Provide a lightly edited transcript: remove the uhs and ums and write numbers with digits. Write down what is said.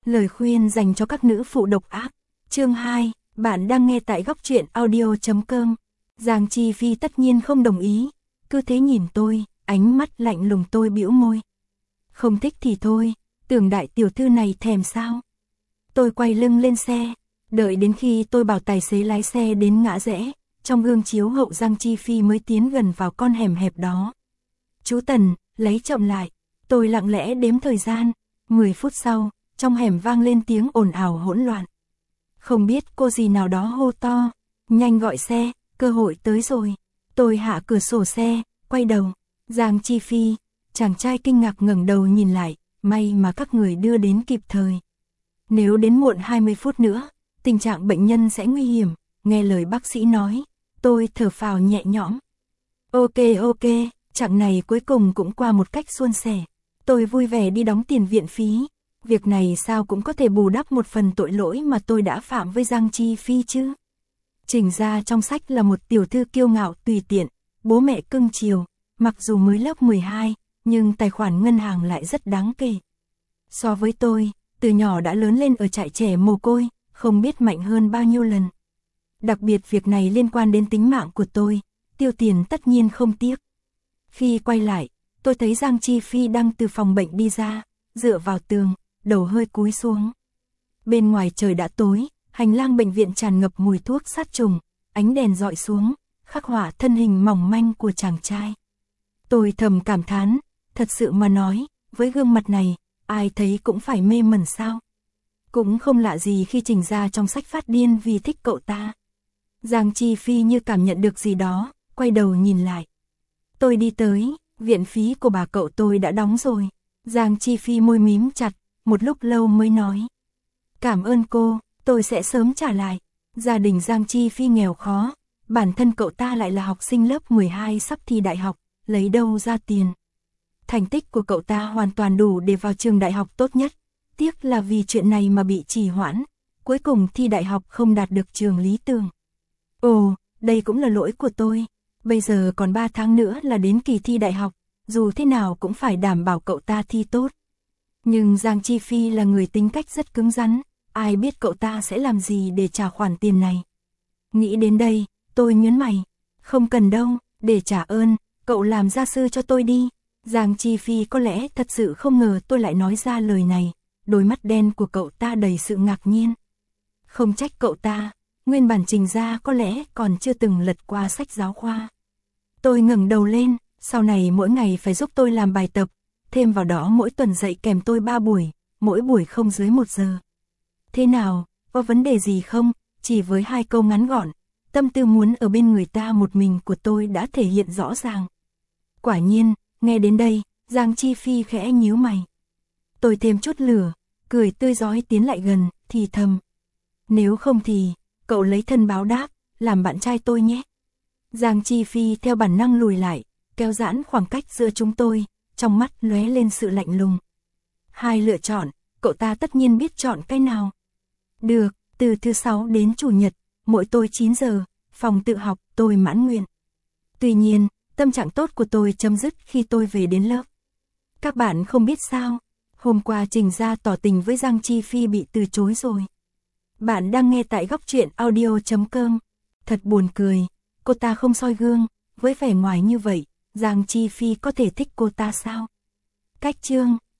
Lời khuyên dành cho các nữ phụ độc ác. Chương 2, bạn đang nghe tại góc truyện audio.com. Giang Chi Phi tất nhiên không đồng ý, cứ thế nhìn tôi, ánh mắt lạnh lùng. Tôi bĩu môi. Không thích thì thôi, tưởng đại tiểu thư này thèm sao? Tôi quay lưng lên xe, đợi đến khi tôi bảo tài xế lái xe đến ngã rẽ, trong gương chiếu hậu Giang Chi Phi mới tiến gần vào con hẻm hẹp đó. Chú Tần, lấy chậm lại. Tôi lặng lẽ đếm thời gian, 10 phút sau, trong hẻm vang lên tiếng ồn ào hỗn loạn. Không biết cô gì nào đó hô to, nhanh gọi xe, cơ hội tới rồi. Tôi hạ cửa sổ xe, quay đầu, Giang Chi Phi, chàng trai kinh ngạc ngẩng đầu nhìn lại, may mà các người đưa đến kịp thời. Nếu đến muộn 20 phút nữa, tình trạng bệnh nhân sẽ nguy hiểm, nghe lời bác sĩ nói, tôi thở phào nhẹ nhõm. Ok, chặng này cuối cùng cũng qua một cách suôn sẻ. Tôi vui vẻ đi đóng tiền viện phí. Việc này sao cũng có thể bù đắp một phần tội lỗi mà tôi đã phạm với Giang Chi Phi chứ. Trình ra trong sách là một tiểu thư kiêu ngạo tùy tiện, bố mẹ cưng chiều, mặc dù mới lớp 12, nhưng tài khoản ngân hàng lại rất đáng kể. So với tôi, từ nhỏ đã lớn lên ở trại trẻ mồ côi, không biết mạnh hơn bao nhiêu lần. Đặc biệt việc này liên quan đến tính mạng của tôi, tiêu tiền tất nhiên không tiếc. Khi quay lại, tôi thấy Giang Chi Phi đang từ phòng bệnh đi ra, dựa vào tường, đầu hơi cúi xuống. Bên ngoài trời đã tối, hành lang bệnh viện tràn ngập mùi thuốc sát trùng, ánh đèn dọi xuống, khắc họa thân hình mỏng manh của chàng trai. Tôi thầm cảm thán, thật sự mà nói, với gương mặt này, ai thấy cũng phải mê mẩn sao. Cũng không lạ gì khi Trình ra trong sách phát điên vì thích cậu ta. Giang Chi Phi như cảm nhận được gì đó, quay đầu nhìn lại. Tôi đi tới, viện phí của bà cậu tôi đã đóng rồi. Giang Chi Phi môi mím chặt, một lúc lâu mới nói. Cảm ơn cô, tôi sẽ sớm trả lại. Gia đình Giang Chi Phi nghèo khó, bản thân cậu ta lại là học sinh lớp 12 sắp thi đại học, lấy đâu ra tiền. Thành tích của cậu ta hoàn toàn đủ để vào trường đại học tốt nhất, tiếc là vì chuyện này mà bị trì hoãn, cuối cùng thi đại học không đạt được trường lý tưởng. Ồ, đây cũng là lỗi của tôi, bây giờ còn 3 tháng nữa là đến kỳ thi đại học, dù thế nào cũng phải đảm bảo cậu ta thi tốt. Nhưng Giang Chi Phi là người tính cách rất cứng rắn, ai biết cậu ta sẽ làm gì để trả khoản tiền này. Nghĩ đến đây, tôi nhớn mày, không cần đâu, để trả ơn, cậu làm gia sư cho tôi đi. Giang Chi Phi có lẽ thật sự không ngờ tôi lại nói ra lời này, đôi mắt đen của cậu ta đầy sự ngạc nhiên. Không trách cậu ta, nguyên bản Trình ra có lẽ còn chưa từng lật qua sách giáo khoa. Tôi ngẩng đầu lên, sau này mỗi ngày phải giúp tôi làm bài tập, thêm vào đó mỗi tuần dạy kèm tôi 3 buổi, mỗi buổi không dưới 1 giờ. Thế nào, có vấn đề gì không? Chỉ với 2 câu ngắn gọn, tâm tư muốn ở bên người ta một mình của tôi đã thể hiện rõ ràng. Quả nhiên, nghe đến đây, Giang Chi Phi khẽ nhíu mày. Tôi thêm chút lửa, cười tươi rói tiến lại gần, thì thầm. Nếu không thì, cậu lấy thân báo đáp, làm bạn trai tôi nhé. Giang Chi Phi theo bản năng lùi lại, kéo giãn khoảng cách giữa chúng tôi, trong mắt lóe lên sự lạnh lùng. 2 lựa chọn, cậu ta tất nhiên biết chọn cái nào. Được, từ thứ 6 đến chủ nhật, mỗi tối 9 giờ, phòng tự học, tôi mãn nguyện. Tuy nhiên, tâm trạng tốt của tôi chấm dứt khi tôi về đến lớp. Các bạn không biết sao, hôm qua Trình ra tỏ tình với Giang Chi Phi bị từ chối rồi. Bạn đang nghe tại góc truyện audio.com. Thật buồn cười, cô ta không soi gương, với vẻ ngoài như vậy, Giang Chi Phi có thể thích cô ta sao? Cách chương